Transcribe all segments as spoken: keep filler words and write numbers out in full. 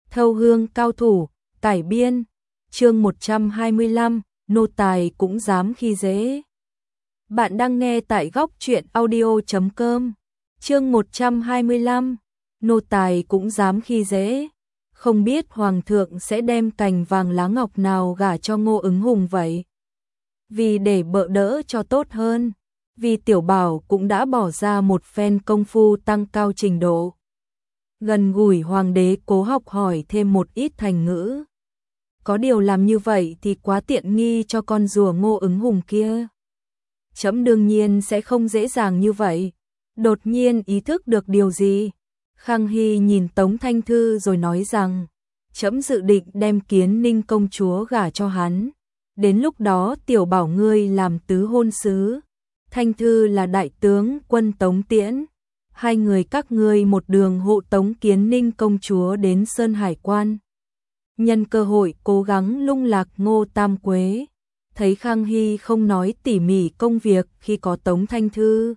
Thâu hương cao thủ, cải biên, chương một trăm hai mươi lăm, nô tài cũng dám khi dễ. Bạn đang nghe tại góc truyện audio chấm com, chương một trăm hai mươi lăm, nô tài cũng dám khi dễ. Không biết Hoàng thượng sẽ đem cành vàng lá ngọc nào gả cho Ngô Ứng Hùng vậy? Vì để bợ đỡ cho tốt hơn, vì Tiểu Bảo cũng đã bỏ ra một phen công phu tăng cao trình độ. Gần gũi Hoàng đế cố học hỏi thêm một ít thành ngữ. Có điều làm như vậy thì quá tiện nghi cho con rùa Ngô Ứng Hùng kia. Trẫm đương nhiên sẽ không dễ dàng như vậy. Đột nhiên ý thức được điều gì, Khang Hy nhìn Tống Thanh Thư rồi nói rằng, trẫm dự định đem Kiến Ninh công chúa gả cho hắn. Đến lúc đó Tiểu Bảo ngươi làm tứ hôn sứ, Thanh Thư là đại tướng quân Tống Tiễn. Hai người các ngươi một đường hộ tống Kiến Ninh công chúa đến Sơn Hải Quan. Nhân cơ hội cố gắng lung lạc Ngô Tam Quế. Thấy Khang Hy không nói tỉ mỉ công việc khi có Tống Thanh Thư,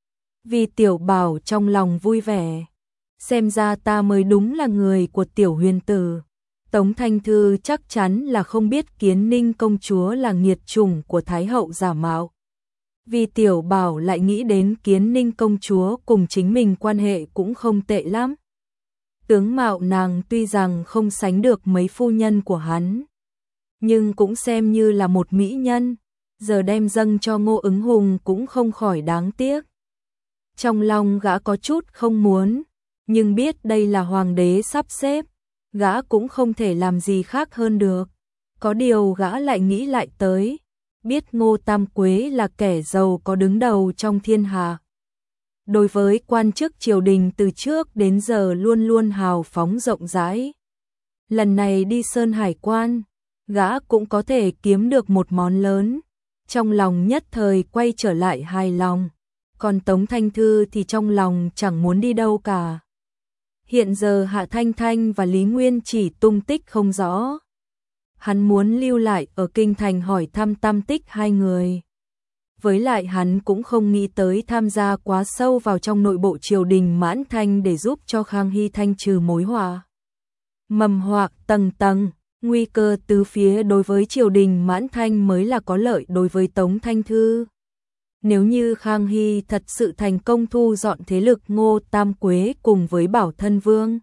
vì Tiểu Bảo trong lòng vui vẻ. Xem ra ta mới đúng là người của Tiểu Huyền Tử. Tống Thanh Thư chắc chắn là không biết Kiến Ninh công chúa là nghiệt chủng của Thái hậu giả mạo. Vì Tiểu Bảo lại nghĩ đến Kiến Ninh công chúa cùng chính mình quan hệ cũng không tệ lắm. Tướng mạo nàng tuy rằng không sánh được mấy phu nhân của hắn, nhưng cũng xem như là một mỹ nhân, giờ đem dâng cho Ngô Ứng Hùng cũng không khỏi đáng tiếc. Trong lòng gã có chút không muốn, nhưng biết đây là hoàng đế sắp xếp, gã cũng không thể làm gì khác hơn được. Có điều gã lại nghĩ lại tới, biết Ngô Tam Quế là kẻ giàu có đứng đầu trong thiên hạ. Đối với quan chức triều đình từ trước đến giờ luôn luôn hào phóng rộng rãi. Lần này đi Sơn Hải Quan, gã cũng có thể kiếm được một món lớn. Trong lòng nhất thời quay trở lại hài lòng. Còn Tống Thanh Thư thì trong lòng chẳng muốn đi đâu cả. Hiện giờ Hạ Thanh Thanh và Lý Nguyên chỉ tung tích không rõ. Hắn muốn lưu lại ở kinh thành hỏi thăm tam tích hai người. Với lại hắn cũng không nghĩ tới tham gia quá sâu vào trong nội bộ triều đình Mãn Thanh để giúp cho Khang Hy thanh trừ mối họa. Mầm họa tầng tầng, nguy cơ tứ phía đối với triều đình Mãn Thanh mới là có lợi đối với Tống Thanh Thư. Nếu như Khang Hy thật sự thành công thu dọn thế lực Ngô Tam Quế cùng với Bảo Thân Vương,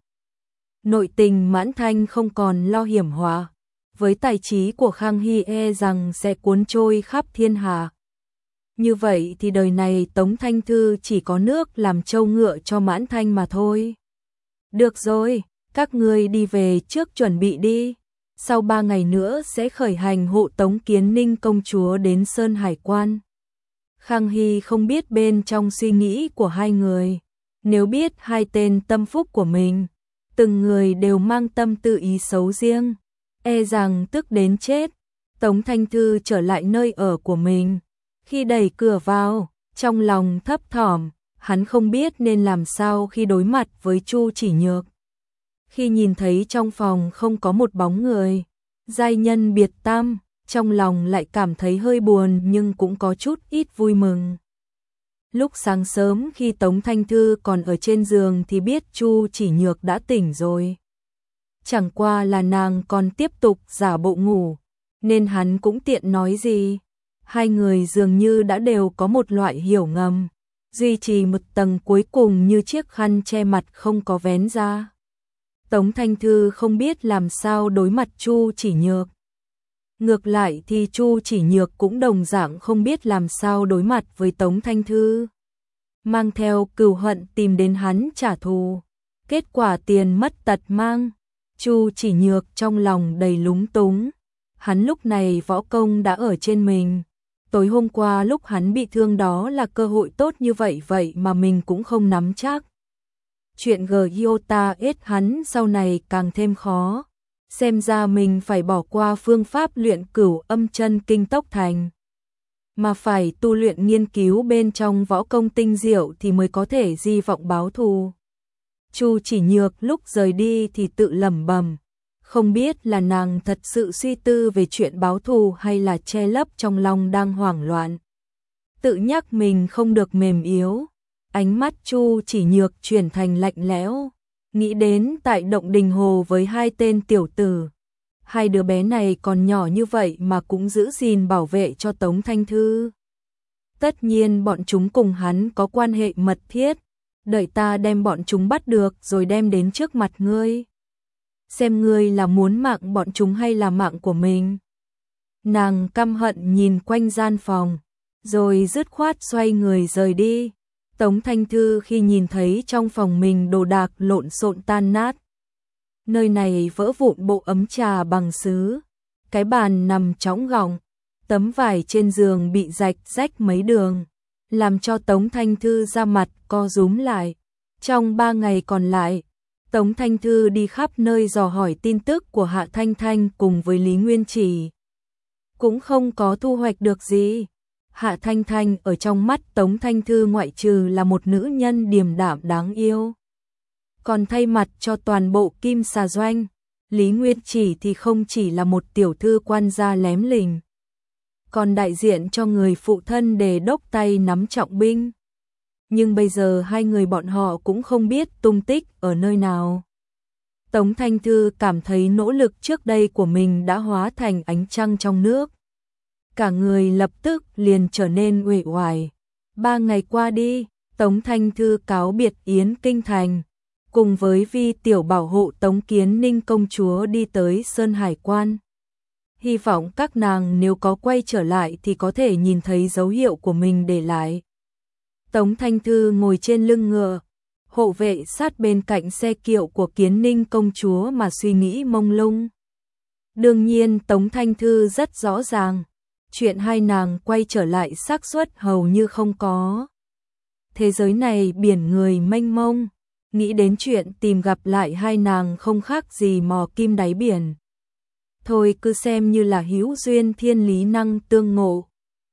nội tình Mãn Thanh không còn lo hiểm họa, với tài trí của Khang Hy e rằng sẽ cuốn trôi khắp thiên hạ. Như vậy thì đời này Tống Thanh Thư chỉ có nước làm trâu ngựa cho Mãn Thanh mà thôi. Được rồi, các ngươi đi về trước chuẩn bị đi. Sau ba ngày nữa sẽ khởi hành hộ tống Kiến Ninh công chúa đến Sơn Hải Quan. Khang Hy không biết bên trong suy nghĩ của hai người. Nếu biết hai tên tâm phúc của mình, từng người đều mang tâm tư ý xấu riêng, e rằng tức đến chết. Tống Thanh Thư trở lại nơi ở của mình. Khi đẩy cửa vào, trong lòng thấp thỏm, hắn không biết nên làm sao khi đối mặt với Chu Chỉ Nhược. Khi nhìn thấy trong phòng không có một bóng người, giai nhân biệt tam, trong lòng lại cảm thấy hơi buồn nhưng cũng có chút ít vui mừng. Lúc sáng sớm khi Tống Thanh Thư còn ở trên giường thì biết Chu Chỉ Nhược đã tỉnh rồi. Chẳng qua là nàng còn tiếp tục giả bộ ngủ, nên hắn cũng tiện nói gì. Hai người dường như đã đều có một loại hiểu ngầm, duy trì một tầng cuối cùng như chiếc khăn che mặt không có vén ra. Tống Thanh Thư không biết làm sao đối mặt Chu Chỉ Nhược. Ngược lại thì Chu Chỉ Nhược cũng đồng dạng không biết làm sao đối mặt với Tống Thanh Thư. Mang theo cừu hận tìm đến hắn trả thù. Kết quả tiền mất tật mang. Chu Chỉ Nhược trong lòng đầy lúng túng. Hắn lúc này võ công đã ở trên mình. Tối hôm qua lúc hắn bị thương đó là cơ hội tốt như vậy vậy mà mình cũng không nắm chắc. Chuyện Giota ết hắn sau này càng thêm khó. Xem ra mình phải bỏ qua phương pháp luyện cửu âm chân kinh tốc thành, mà phải tu luyện nghiên cứu bên trong võ công tinh diệu thì mới có thể di vọng báo thù. Chu Chỉ Nhược lúc rời đi thì tự lẩm bẩm, không biết là nàng thật sự suy tư về chuyện báo thù hay là che lấp trong lòng đang hoảng loạn. Tự nhắc mình không được mềm yếu, ánh mắt Chu Chỉ Nhược chuyển thành lạnh lẽo. nghĩ đến tại động đình hồ với hai tên tiểu tử. Hai đứa bé này còn nhỏ như vậy mà cũng giữ gìn bảo vệ cho Tống Thanh Thư. Tất nhiên bọn chúng cùng hắn có quan hệ mật thiết, đợi ta đem bọn chúng bắt được rồi đem đến trước mặt ngươi. Xem ngươi là muốn mạng bọn chúng hay là mạng của mình. Nàng căm hận nhìn quanh gian phòng, rồi dứt khoát xoay người rời đi. Tống Thanh Thư khi nhìn thấy trong phòng mình đồ đạc lộn xộn tan nát. Nơi này vỡ vụn bộ ấm trà bằng sứ, cái bàn nằm trõng gọng, tấm vải trên giường bị rạch rách mấy đường, làm cho Tống Thanh Thư da mặt co rúm lại. Trong ba ngày còn lại, Tống Thanh Thư đi khắp nơi dò hỏi tin tức của Hạ Thanh Thanh cùng với Lý Nguyên Chỉ. Cũng không có thu hoạch được gì. Hạ Thanh Thanh ở trong mắt Tống Thanh Thư ngoại trừ là một nữ nhân điềm đạm đáng yêu. Còn thay mặt cho toàn bộ Kim Xà Doanh, Lý Nguyên Chỉ thì không chỉ là một tiểu thư quan gia lém lỉnh, còn đại diện cho người phụ thân Đề Đốc tay nắm trọng binh. Nhưng bây giờ hai người bọn họ cũng không biết tung tích ở nơi nào. Tống Thanh Thư cảm thấy nỗ lực trước đây của mình đã hóa thành ánh trăng trong nước. Cả người lập tức liền trở nên uể oải. Ba ngày qua đi, Tống Thanh Thư cáo biệt Yến Kinh Thành, cùng với Vi tiểu bảo hộ Tống Kiến Ninh công chúa đi tới Sơn Hải Quan. Hy vọng các nàng nếu có quay trở lại thì có thể nhìn thấy dấu hiệu của mình để lại. Tống Thanh Thư ngồi trên lưng ngựa, hộ vệ sát bên cạnh xe kiệu của Kiến Ninh công chúa mà suy nghĩ mông lung. Đương nhiên Tống Thanh Thư rất rõ ràng, chuyện hai nàng quay trở lại xác suất hầu như không có. Thế giới này biển người mênh mông, nghĩ đến chuyện tìm gặp lại hai nàng không khác gì mò kim đáy biển. Thôi cứ xem như là hữu duyên thiên lý năng tương ngộ.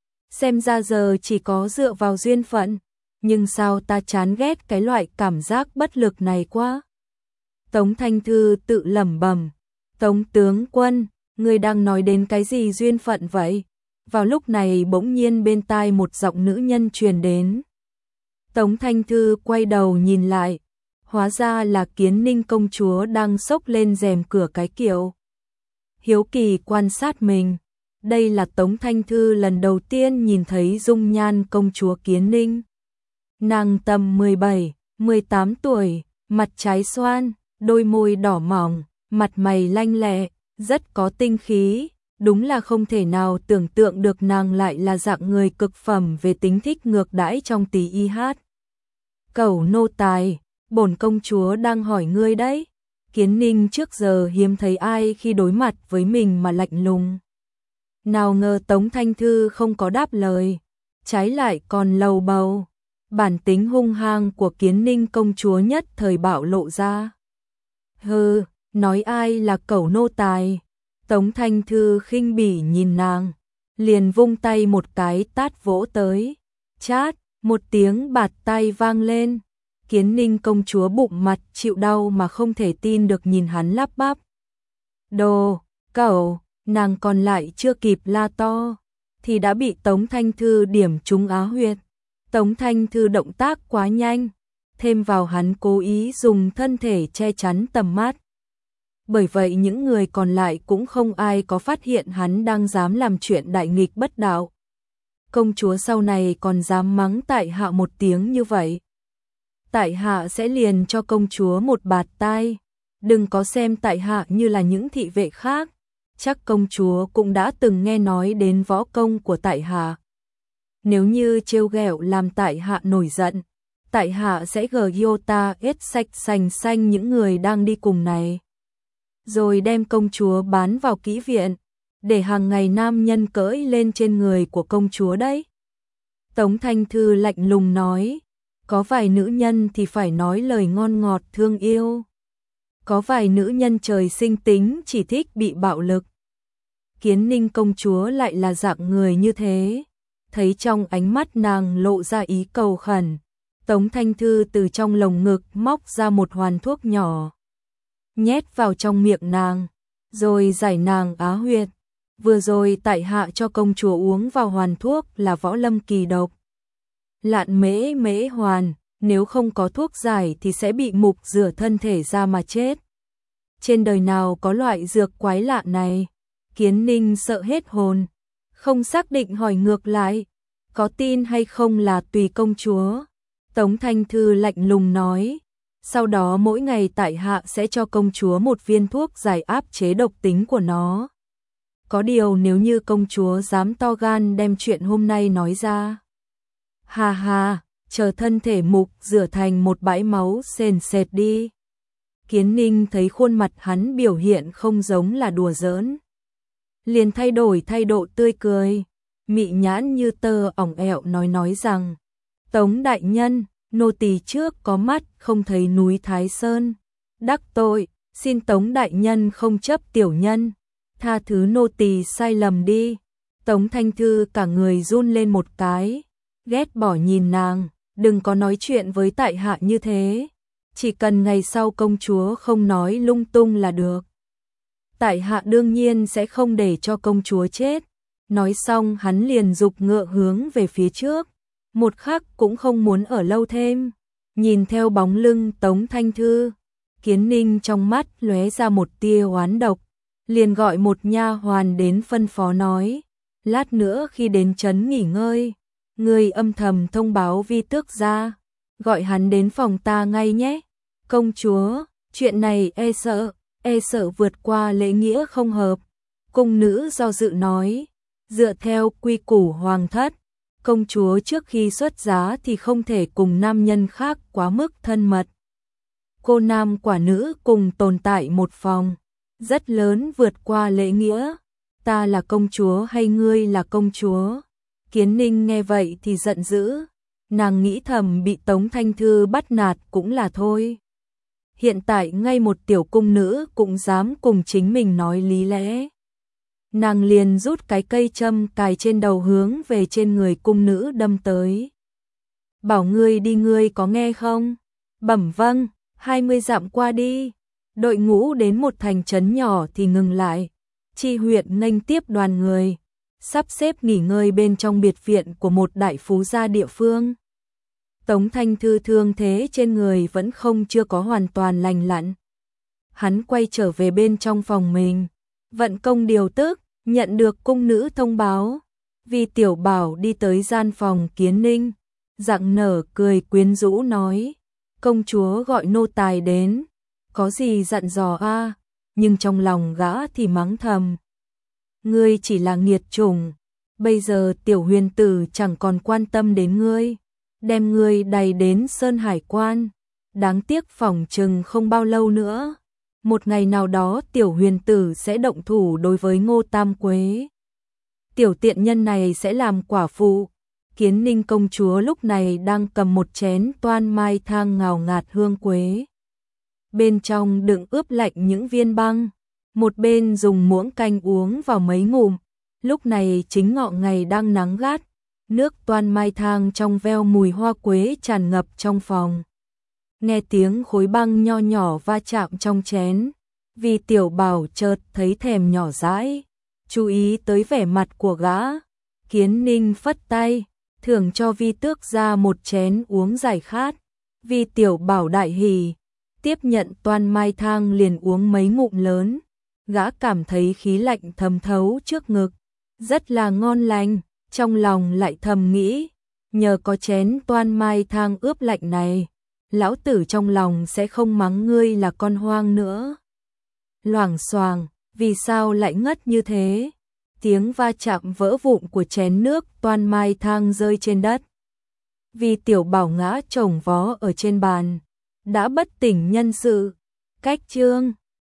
Xem ra giờ chỉ có dựa vào duyên phận, nhưng sao ta chán ghét cái loại cảm giác bất lực này quá. Tống Thanh Thư tự lẩm bẩm, Tống tướng quân, người đang nói đến cái gì duyên phận vậy? Vào lúc này bỗng nhiên bên tai một giọng nữ nhân truyền đến. Tống Thanh Thư quay đầu nhìn lại, hóa ra là Kiến Ninh công chúa đang xốc lên rèm cửa cái kiệu. Hiếu kỳ quan sát mình, đây là Tống Thanh Thư lần đầu tiên nhìn thấy dung nhan công chúa Kiến Ninh. Nàng tầm mười bảy, mười tám tuổi, mặt trái xoan, đôi môi đỏ mỏng, mặt mày lanh lẹ, rất có tinh khí. Đúng là không thể nào tưởng tượng được nàng lại là dạng người cực phẩm về tính thích ngược đãi trong tí y hát. Cẩu nô tài, bổn công chúa đang hỏi ngươi đấy. Kiến Ninh trước giờ hiếm thấy ai khi đối mặt với mình mà lạnh lùng. Nào ngờ Tống Thanh Thư không có đáp lời, trái lại còn lầu bầu. Bản tính hung hăng của Kiến Ninh công chúa nhất thời bạo lộ ra. Hừ, nói ai là cẩu nô tài. Tống Thanh Thư khinh bỉ nhìn nàng, liền vung tay một cái tát vỗ tới. Chát, một tiếng bạt tay vang lên. Kiến Ninh công chúa bụng mặt chịu đau mà không thể tin được nhìn hắn lắp bắp. Đồ, cẩu, nàng còn lại chưa kịp la to, thì đã bị Tống Thanh Thư điểm trúng á huyệt. Tống Thanh Thư động tác quá nhanh, thêm vào hắn cố ý dùng thân thể che chắn tầm mắt. Bởi vậy những người còn lại cũng không ai có phát hiện hắn đang dám làm chuyện đại nghịch bất đạo. Công chúa sau này còn dám mắng tại hạ một tiếng như vậy. Tại hạ sẽ liền cho công chúa một bạt tai. Đừng có xem tại hạ như là những thị vệ khác. Chắc công chúa cũng đã từng nghe nói đến võ công của tại hạ. Nếu như trêu ghẹo làm tại hạ nổi giận, tại hạ sẽ giota ết sạch sành xanh những người đang đi cùng này. Rồi đem công chúa bán vào kỹ viện, để hàng ngày nam nhân cưỡi lên trên người của công chúa đấy. Tống Thanh Thư lạnh lùng nói, có vài nữ nhân thì phải nói lời ngon ngọt thương yêu. Có vài nữ nhân trời sinh tính chỉ thích bị bạo lực. Kiến Ninh công chúa lại là dạng người như thế. Thấy trong ánh mắt nàng lộ ra ý cầu khẩn, Tống Thanh Thư từ trong lồng ngực móc ra một hoàn thuốc nhỏ, nhét vào trong miệng nàng, rồi giải nàng á huyệt. Vừa rồi tại hạ cho công chúa uống vào hoàn thuốc là võ lâm kỳ độc. Lạn mễ mễ hoàn, nếu không có thuốc giải thì sẽ bị mục rửa thân thể ra mà chết. Trên đời nào có loại dược quái lạ này? Kiến Ninh sợ hết hồn, không xác định hỏi ngược lại, có tin hay không là tùy công chúa. Tống Thanh Thư lạnh lùng nói, sau đó mỗi ngày tại hạ sẽ cho công chúa một viên thuốc giải áp chế độc tính của nó. Có điều nếu như công chúa dám to gan đem chuyện hôm nay nói ra. Hà hà, chờ thân thể mục rửa thành một bãi máu sền sệt đi. Kiến Ninh thấy khuôn mặt hắn biểu hiện không giống là đùa giỡn, liền thay đổi thay độ tươi cười, mị nhãn như tơ ỏng ẹo nói nói rằng, Tống đại nhân, nô tỳ trước có mắt không thấy núi Thái Sơn, đắc tội, xin Tống đại nhân không chấp tiểu nhân, tha thứ nô tỳ sai lầm đi. Tống Thanh Thư cả người run lên một cái, ghét bỏ nhìn nàng, đừng có nói chuyện với tại hạ như thế, chỉ cần ngày sau công chúa không nói lung tung là được. Tại hạ đương nhiên sẽ không để cho công chúa chết. Nói xong hắn liền giục ngựa hướng về phía trước, một khắc cũng không muốn ở lâu thêm. Nhìn theo bóng lưng Tống Thanh Thư, Kiến Ninh trong mắt lóe ra một tia oán độc, liền gọi một nha hoàn đến phân phó nói, lát nữa khi đến trấn nghỉ ngơi, người âm thầm thông báo Vi tước ra, gọi hắn đến phòng ta ngay nhé. Công chúa, chuyện này e sợ, e sợ vượt qua lễ nghĩa không hợp. Cung nữ do dự nói, dựa theo quy củ hoàng thất, công chúa trước khi xuất giá thì không thể cùng nam nhân khác quá mức thân mật. Cô nam quả nữ cùng tồn tại một phòng, rất lớn vượt qua lễ nghĩa. Ta là công chúa hay ngươi là công chúa? Kiến Ninh nghe vậy thì giận dữ, nàng nghĩ thầm bị Tống Thanh Thư bắt nạt cũng là thôi. Hiện tại ngay một tiểu cung nữ cũng dám cùng chính mình nói lý lẽ. Nàng liền rút cái cây châm cài trên đầu hướng về trên người cung nữ đâm tới. Bảo ngươi đi ngươi có nghe không? Bẩm vâng, hai mươi dặm qua đi. Đội ngũ đến một thành trấn nhỏ thì ngừng lại. Chi huyện nghênh tiếp đoàn người, sắp xếp nghỉ ngơi bên trong biệt viện của một đại phú gia địa phương. Tống Thanh Thư thương thế trên người vẫn không chưa có hoàn toàn lành lặn. Hắn quay trở về bên trong phòng mình, vận công điều tức, nhận được cung nữ thông báo. Vi tiểu bảo đi tới gian phòng Kiến Ninh, rạng nở cười quyến rũ nói, công chúa gọi nô tài đến, có gì dặn dò a? Nhưng trong lòng gã thì mắng thầm, ngươi chỉ là nghiệt chủng, bây giờ tiểu huyền tử chẳng còn quan tâm đến ngươi, đem ngươi đày đến Sơn Hải Quan, đáng tiếc phỏng chừng không bao lâu nữa, một ngày nào đó tiểu huyền tử sẽ động thủ đối với Ngô Tam Quế. Tiểu tiện nhân này sẽ làm quả phụ. Kiến Ninh công chúa lúc này đang cầm một chén toan mai thang ngào ngạt hương quế, bên trong đựng ướp lạnh những viên băng, một bên dùng muỗng canh uống vào mấy ngụm. Lúc này chính ngọ ngày đang nắng gắt, nước toan mai thang trong veo mùi hoa quế tràn ngập trong phòng. Nghe tiếng khối băng nho nhỏ va chạm trong chén, vì tiểu bảo chợt thấy thèm nhỏ dãi, chú ý tới vẻ mặt của gã. Kiến Ninh phất tay, thưởng cho Vi tước ra một chén uống giải khát. Vi tiểu bảo đại hỉ, tiếp nhận toan mai thang liền uống mấy ngụm lớn. Gã cảm thấy khí lạnh thấm thấu trước ngực, rất là ngon lành, trong lòng lại thầm nghĩ, nhờ có chén toan mai thang ướp lạnh này, lão tử trong lòng sẽ không mắng ngươi là con hoang nữa. Loảng xoàng, vì sao lại ngất như thế? Tiếng va chạm vỡ vụn của chén nước toan mai thang rơi trên đất. Vì tiểu bảo ngã chồng vó ở trên bàn, đã bất tỉnh nhân sự. Cách chương